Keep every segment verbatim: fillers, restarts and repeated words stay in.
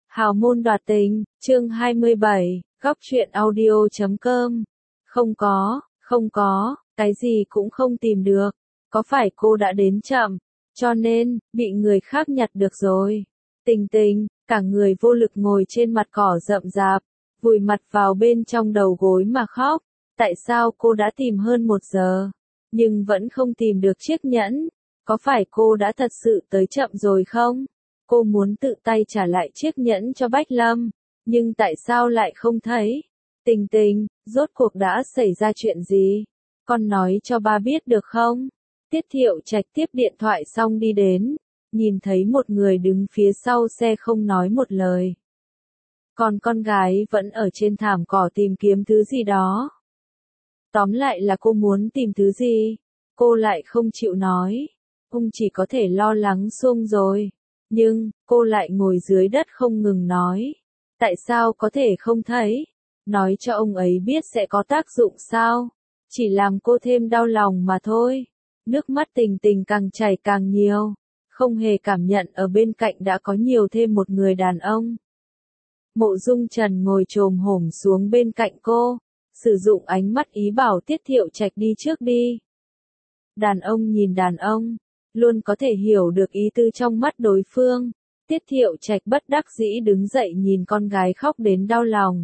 Hào môn đoạt tình, chương hai mươi bảy, góc truyện audio chấm com. Không có, không có, cái gì cũng không tìm được. Có phải cô đã đến chậm, cho nên, bị người khác nhặt được rồi. Tình tình, cả người vô lực ngồi trên mặt cỏ rậm rạp, vùi mặt vào bên trong đầu gối mà khóc. Tại sao cô đã tìm hơn một giờ, nhưng vẫn không tìm được chiếc nhẫn? Có phải cô đã thật sự tới chậm rồi không? Cô muốn tự tay trả lại chiếc nhẫn cho Bách Lâm, nhưng tại sao lại không thấy? Tình tình, rốt cuộc đã xảy ra chuyện gì? Con nói cho ba biết được không? Tiết Thiệu Trạch tiếp điện thoại xong đi đến, nhìn thấy một người đứng phía sau xe không nói một lời. Còn con gái vẫn ở trên thảm cỏ tìm kiếm thứ gì đó. Tóm lại là cô muốn tìm thứ gì? Cô lại không chịu nói. Ông chỉ có thể lo lắng xuông rồi. Nhưng, cô lại ngồi dưới đất không ngừng nói. Tại sao có thể không thấy? Nói cho ông ấy biết sẽ có tác dụng sao? Chỉ làm cô thêm đau lòng mà thôi. Nước mắt tình tình càng chảy càng nhiều. Không hề cảm nhận ở bên cạnh đã có nhiều thêm một người đàn ông. Mộ Dung Trần ngồi chồm hổm xuống bên cạnh cô, sử dụng ánh mắt ý bảo Tiết Thiệu Trạch đi trước đi. Đàn ông nhìn đàn ông, luôn có thể hiểu được ý tư trong mắt đối phương. Tiết Thiệu Trạch bất đắc dĩ đứng dậy nhìn con gái khóc đến đau lòng.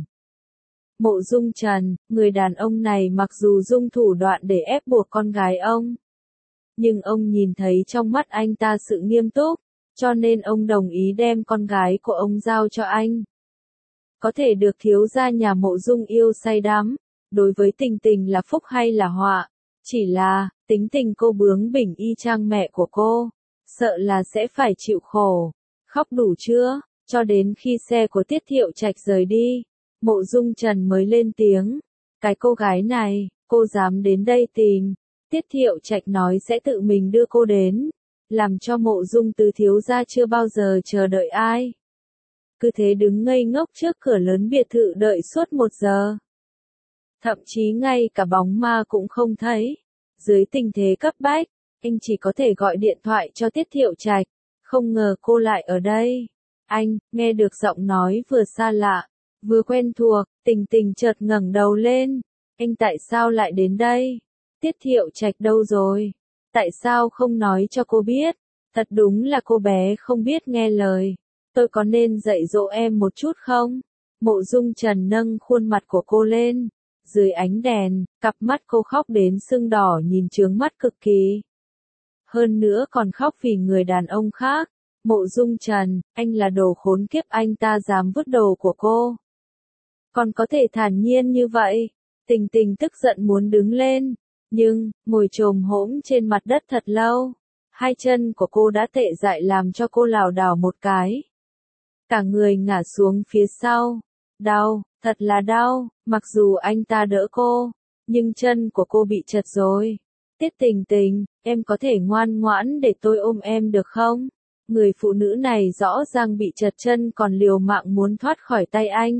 Mộ Dung Trần, người đàn ông này mặc dù dùng thủ đoạn để ép buộc con gái ông, nhưng ông nhìn thấy trong mắt anh ta sự nghiêm túc, cho nên ông đồng ý đem con gái của ông giao cho anh. Có thể được thiếu gia nhà Mộ Dung yêu say đắm, đối với tình tình là phúc hay là họa? Chỉ là, tính tình cô bướng bỉnh y chang mẹ của cô, sợ là sẽ phải chịu khổ. Khóc đủ chưa? Cho đến khi xe của Tiết Thiệu Trạch rời đi, Mộ Dung Trần mới lên tiếng. Cái cô gái này, cô dám đến đây tìm. Tiết Thiệu Trạch nói sẽ tự mình đưa cô đến, làm cho Mộ Dung từ thiếu gia chưa bao giờ chờ đợi ai. Cứ thế đứng ngây ngốc trước cửa lớn biệt thự đợi suốt một giờ. Thậm chí ngay cả bóng ma cũng không thấy. Dưới tình thế cấp bách, anh chỉ có thể gọi điện thoại cho Tiết Thiệu Trạch. Không ngờ cô lại ở đây. Anh, nghe được giọng nói vừa xa lạ, vừa quen thuộc, tình tình chợt ngẩng đầu lên. Anh tại sao lại đến đây? Tiết Thiệu Trạch đâu rồi? Tại sao không nói cho cô biết? Thật đúng là cô bé không biết nghe lời. Tôi có nên dạy dỗ em một chút không? Mộ Dung Trần nâng khuôn mặt của cô lên. Dưới ánh đèn, cặp mắt cô khóc đến sưng đỏ nhìn chướng mắt cực kỳ. Hơn nữa còn khóc vì người đàn ông khác. Mộ Dung Trần, anh là đồ khốn kiếp, anh ta dám vứt đồ của cô. Còn có thể thản nhiên như vậy. Tình tình tức giận muốn đứng lên. Nhưng, ngồi chồm hổm trên mặt đất thật lâu. Hai chân của cô đã tệ dại làm cho cô lảo đảo một cái. Cả người ngả xuống phía sau. Đau, thật là đau, mặc dù anh ta đỡ cô, nhưng chân của cô bị trật rồi. Tiết Tình Tình, em có thể ngoan ngoãn để tôi ôm em được không? Người phụ nữ này rõ ràng bị trật chân còn liều mạng muốn thoát khỏi tay anh.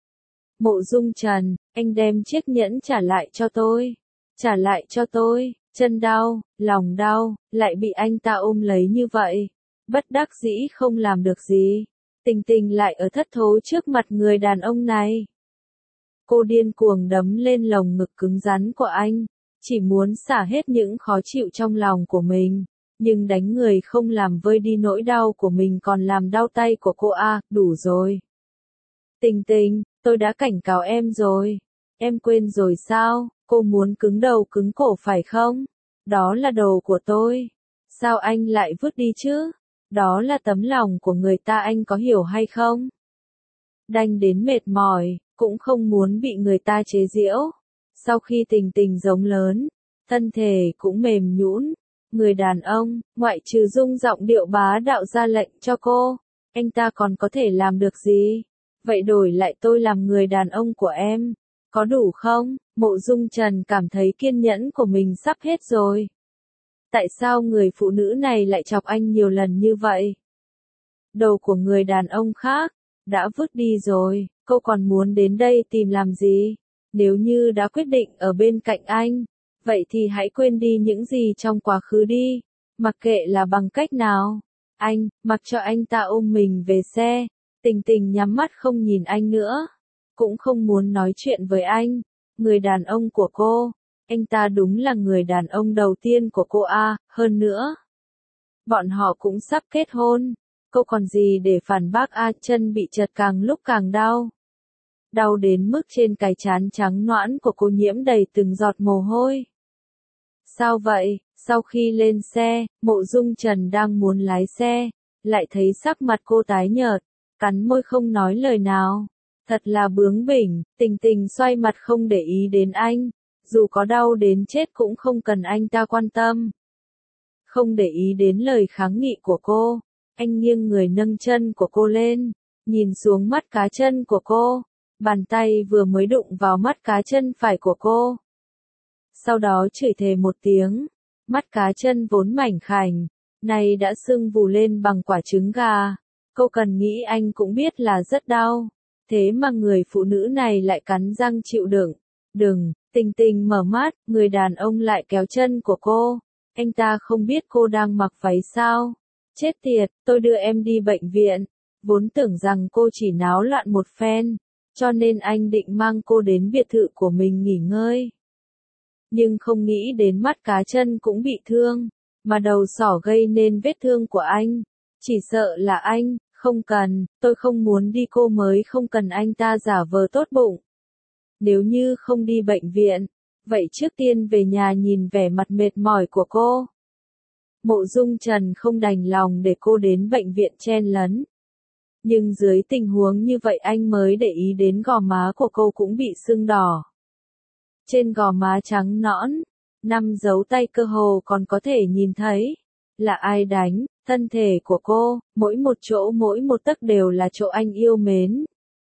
Mộ Dung Trần, anh đem chiếc nhẫn trả lại cho tôi. Trả lại cho tôi, chân đau, lòng đau, lại bị anh ta ôm lấy như vậy. Bất đắc dĩ không làm được gì. Tình tình lại ở thất thố trước mặt người đàn ông này. Cô điên cuồng đấm lên lồng ngực cứng rắn của anh, chỉ muốn xả hết những khó chịu trong lòng của mình, nhưng đánh người không làm vơi đi nỗi đau của mình còn làm đau tay của cô à, đủ rồi. Tình tình, tôi đã cảnh cáo em rồi, em quên rồi sao, cô muốn cứng đầu cứng cổ phải không? Đó là đồ của tôi, sao anh lại vứt đi chứ? Đó là tấm lòng của người ta, anh có hiểu hay không? Đành đến mệt mỏi, cũng không muốn bị người ta chế giễu. Sau khi tình tình giống lớn, thân thể cũng mềm nhũn. Người đàn ông, ngoại trừ dung giọng điệu bá đạo ra lệnh cho cô, anh ta còn có thể làm được gì? Vậy đổi lại tôi làm người đàn ông của em, có đủ không? Mộ Dung Trần cảm thấy kiên nhẫn của mình sắp hết rồi. Tại sao người phụ nữ này lại chọc anh nhiều lần như vậy? Đồ của người đàn ông khác, đã vứt đi rồi, cô còn muốn đến đây tìm làm gì? Nếu như đã quyết định ở bên cạnh anh, vậy thì hãy quên đi những gì trong quá khứ đi, mặc kệ là bằng cách nào. Anh, mặc cho anh ta ôm mình về xe, Tình Tình nhắm mắt không nhìn anh nữa, cũng không muốn nói chuyện với anh. Người đàn ông của cô, anh ta đúng là người đàn ông đầu tiên của cô à, hơn nữa. Bọn họ cũng sắp kết hôn, cô còn gì để phản bác à, chân bị trật càng lúc càng đau. Đau đến mức trên cái trán trắng nõn của cô nhiễm đầy từng giọt mồ hôi. Sao vậy? Sau khi lên xe, Mộ Dung Trần đang muốn lái xe, lại thấy sắc mặt cô tái nhợt, cắn môi không nói lời nào. Thật là bướng bỉnh. Tình Tình xoay mặt không để ý đến anh, dù có đau đến chết cũng không cần anh ta quan tâm. Không để ý đến lời kháng nghị của cô, anh nghiêng người nâng chân của cô lên, nhìn xuống mắt cá chân của cô, bàn tay vừa mới đụng vào mắt cá chân phải của cô. Sau đó chửi thề một tiếng, mắt cá chân vốn mảnh khảnh, này đã sưng vù lên bằng quả trứng gà. Cô cần nghĩ anh cũng biết là rất đau, thế mà người phụ nữ này lại cắn răng chịu đựng. Đừng. Tình Tình mở mắt, người đàn ông lại kéo chân của cô. Anh ta không biết cô đang mặc váy sao? Chết tiệt, tôi đưa em đi bệnh viện. Vốn tưởng rằng cô chỉ náo loạn một phen, cho nên anh định mang cô đến biệt thự của mình nghỉ ngơi. Nhưng không nghĩ đến mắt cá chân cũng bị thương, mà đầu sỏ gây nên vết thương của anh. Chỉ sợ là anh, không cần, tôi không muốn đi, cô mới không cần anh ta giả vờ tốt bụng. Nếu như không đi bệnh viện, vậy trước tiên về nhà nhìn vẻ mặt mệt mỏi của cô. Mộ Dung Trần không đành lòng để cô đến bệnh viện chen lấn. Nhưng dưới tình huống như vậy anh mới để ý đến gò má của cô cũng bị sưng đỏ. Trên gò má trắng nõn, năm dấu tay cơ hồ còn có thể nhìn thấy. Là ai đánh? Thân thể của cô, mỗi một chỗ mỗi một tấc đều là chỗ anh yêu mến.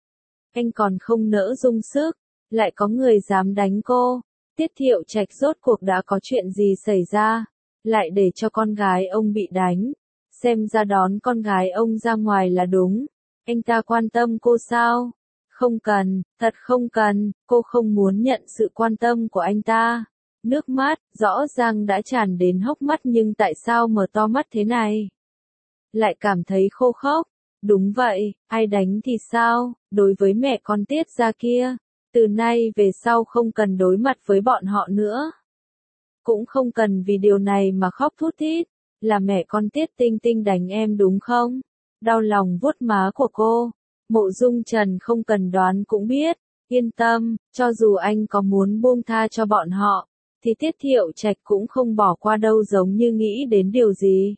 Anh còn không nỡ dung sức, lại có người dám đánh cô. Tiết Thiệu Trạch rốt cuộc đã có chuyện gì xảy ra, lại để cho con gái ông bị đánh. Xem ra đón con gái ông ra ngoài là đúng. Anh ta quan tâm cô sao? Không cần, thật không cần, cô không muốn nhận sự quan tâm của anh ta. Nước mắt, rõ ràng đã tràn đến hốc mắt nhưng tại sao mở to mắt thế này? Lại cảm thấy khô khốc. Đúng vậy, ai đánh thì sao, đối với mẹ con Tiết gia kia, từ nay về sau không cần đối mặt với bọn họ nữa. Cũng không cần vì điều này mà khóc thút thít, là mẹ con Tiết Tinh Tinh đánh em đúng không? Đau lòng vuốt má của cô, Mộ Dung Trần không cần đoán cũng biết, yên tâm, cho dù anh có muốn buông tha cho bọn họ, thì Tiết Thiệu Trạch cũng không bỏ qua đâu, giống như nghĩ đến điều gì.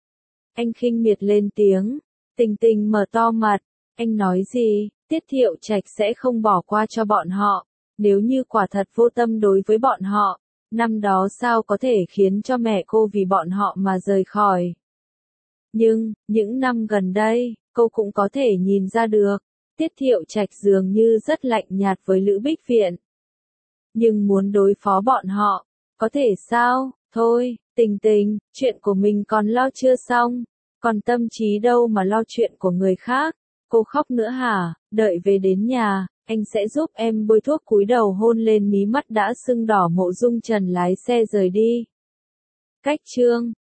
Anh khinh miệt lên tiếng. Tình Tình mở to mặt, anh nói gì? Tiết Thiệu Trạch sẽ không bỏ qua cho bọn họ, nếu như quả thật vô tâm đối với bọn họ, năm đó sao có thể khiến cho mẹ cô vì bọn họ mà rời khỏi. Nhưng, những năm gần đây, cô cũng có thể nhìn ra được, Tiết Thiệu Trạch dường như rất lạnh nhạt với Lữ Bích Viện. Nhưng muốn đối phó bọn họ, có thể sao? Thôi, Tình Tình, chuyện của mình còn lo chưa xong, còn tâm trí đâu mà lo chuyện của người khác. Cô khóc nữa hả? Đợi về đến nhà, anh sẽ giúp em bôi thuốc. Cúi đầu hôn lên mí mắt đã sưng đỏ Mộ Dung Trần lái xe rời đi. Cách chương